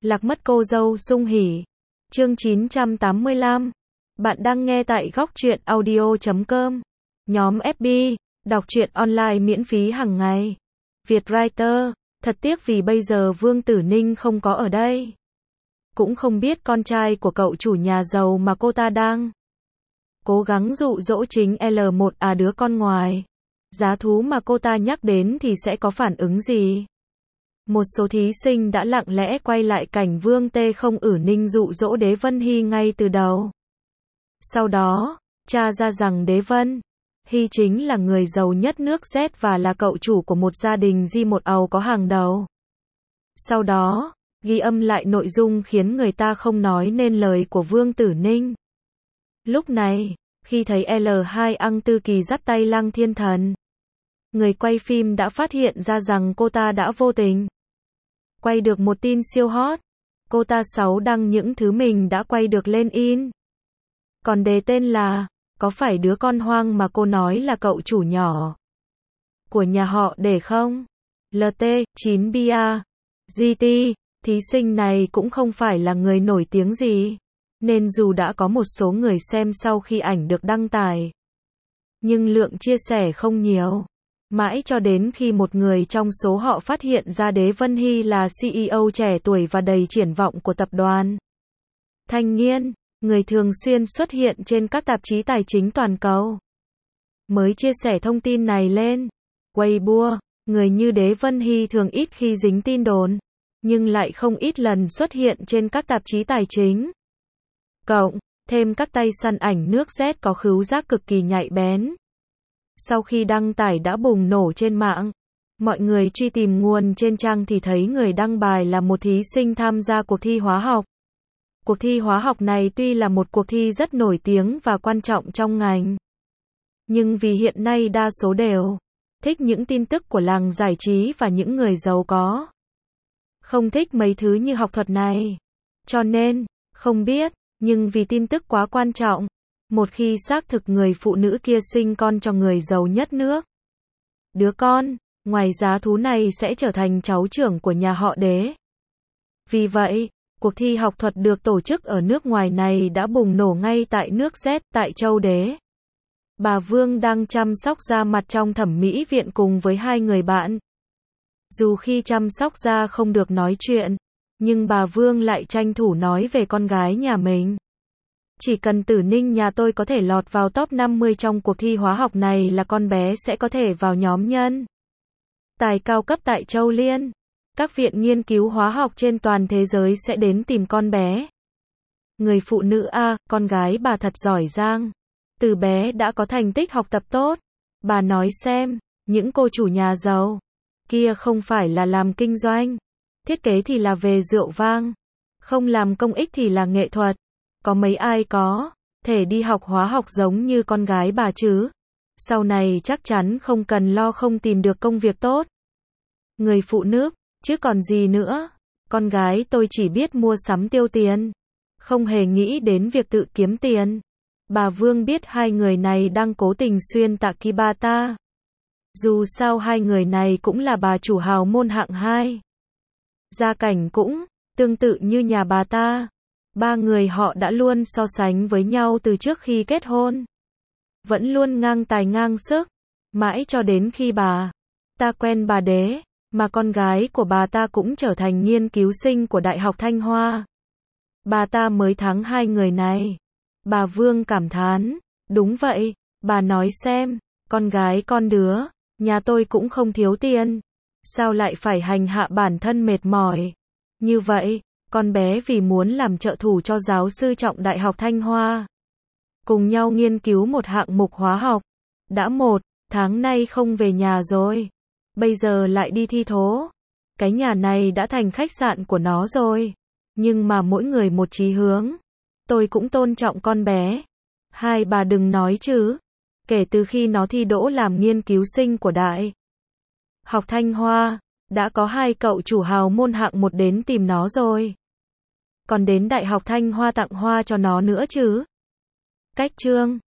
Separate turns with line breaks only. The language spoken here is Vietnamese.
Lạc mất cô dâu sung hỉ. Chương 985. Bạn đang nghe tại góc truyện audio.com. Nhóm FB, đọc truyện online miễn phí hàng ngày. Vietwriter, thật tiếc vì bây giờ Vương Tử Ninh không có ở đây. Cũng không biết con trai của cậu chủ nhà giàu mà cô ta đang cố gắng dụ dỗ chính L1 đứa con ngoài. Giá thú mà cô ta nhắc đến thì sẽ có phản ứng gì? Một số thí sinh đã lặng lẽ quay lại cảnh Vương Tê không ử Ninh dụ dỗ Đế Vân Hy ngay từ đầu. Sau đó, tra ra rằng Đế Vân Hy chính là người giàu nhất nước Z và là cậu chủ của một gia đình G1 có hàng đầu. Sau đó, ghi âm lại nội dung khiến người ta không nói nên lời của Vương Tử Ninh. Lúc này, khi thấy L2 Ăng Tư Kỳ dắt tay Lăng Thiên Thần, người quay phim đã phát hiện ra rằng cô ta đã vô tình quay được một tin siêu hot. Cô ta đăng những thứ mình đã quay được lên in. Còn đề tên là, có phải đứa con hoang mà cô nói là cậu chủ nhỏ của nhà họ Để không? LT, 9BA, GT, thí sinh này cũng không phải là người nổi tiếng gì. Nên dù đã có một số người xem sau khi ảnh được đăng tải, nhưng lượng chia sẻ không nhiều. Mãi cho đến khi một người trong số họ phát hiện ra Đế Vân Hy là CEO trẻ tuổi và đầy triển vọng của tập đoàn Thanh Nghiên, người thường xuyên xuất hiện trên các tạp chí tài chính toàn cầu, mới chia sẻ thông tin này lên Weibo. Người như Đế Vân Hy thường ít khi dính tin đồn, nhưng lại không ít lần xuất hiện trên các tạp chí tài chính. Cộng thêm các tay săn ảnh nước Z có khứu giác cực kỳ nhạy bén. Sau khi đăng tải đã bùng nổ trên mạng, mọi người truy tìm nguồn trên trang thì thấy người đăng bài là một thí sinh tham gia cuộc thi hóa học. Cuộc thi hóa học này tuy là một cuộc thi rất nổi tiếng và quan trọng trong ngành, nhưng vì hiện nay đa số đều thích những tin tức của làng giải trí và những người giàu có, không thích mấy thứ như học thuật này. Cho nên, không biết, nhưng vì tin tức quá quan trọng, một khi xác thực người phụ nữ kia sinh con cho người giàu nhất nước, đứa con ngoài giá thú này sẽ trở thành cháu trưởng của nhà họ Đế. Vì vậy, cuộc thi học thuật được tổ chức ở nước ngoài này đã bùng nổ ngay tại nước Z, tại châu Đế. Bà Vương đang chăm sóc da mặt trong thẩm mỹ viện cùng với hai người bạn. Dù khi chăm sóc da không được nói chuyện, nhưng bà Vương lại tranh thủ nói về con gái nhà mình. Chỉ cần Tử Ninh nhà tôi có thể lọt vào top 50 trong cuộc thi hóa học này là con bé sẽ có thể vào nhóm nhân tài cao cấp tại Châu Liên. Các viện nghiên cứu hóa học trên toàn thế giới sẽ đến tìm con bé. Người phụ nữ con gái bà thật giỏi giang. Từ bé đã có thành tích học tập tốt. Bà nói xem, những cô chủ nhà giàu kia không phải là làm kinh doanh, thiết kế thì là về rượu vang, không làm công ích thì là nghệ thuật. Có mấy ai có thể đi học hóa học giống như con gái bà chứ? Sau này chắc chắn không cần lo không tìm được công việc tốt. Người phụ nữ, chứ còn gì nữa. Con gái tôi chỉ biết mua sắm tiêu tiền, không hề nghĩ đến việc tự kiếm tiền. Bà Vương biết hai người này đang cố tình xuyên tạc Kibata. Dù sao hai người này cũng là bà chủ hào môn hạng 2. Gia cảnh cũng tương tự như nhà bà ta. Ba người họ đã luôn so sánh với nhau từ trước khi kết hôn. Vẫn luôn ngang tài ngang sức. Mãi cho đến khi bà ta quen bà Đế, mà con gái của bà ta cũng trở thành nghiên cứu sinh của Đại học Thanh Hoa. Bà ta mới thắng hai người này. Bà Vương cảm thán, đúng vậy, bà nói xem, con gái con đứa, nhà tôi cũng không thiếu tiền. Sao lại phải hành hạ bản thân mệt mỏi như vậy? Con bé vì muốn làm trợ thủ cho giáo sư Trọng Đại học Thanh Hoa, cùng nhau nghiên cứu một hạng mục hóa học. Đã 1 tháng nay không về nhà rồi, bây giờ lại đi thi thố. Cái nhà này đã thành khách sạn của nó rồi. Nhưng mà mỗi người một chí hướng. Tôi cũng tôn trọng con bé. Hai bà đừng nói chứ. Kể từ khi nó thi đỗ làm nghiên cứu sinh của Đại học Thanh Hoa, đã có hai cậu chủ hào môn hạng 1 đến tìm nó rồi. Còn đến Đại học Thanh Hoa tặng hoa cho nó nữa chứ. Cách chương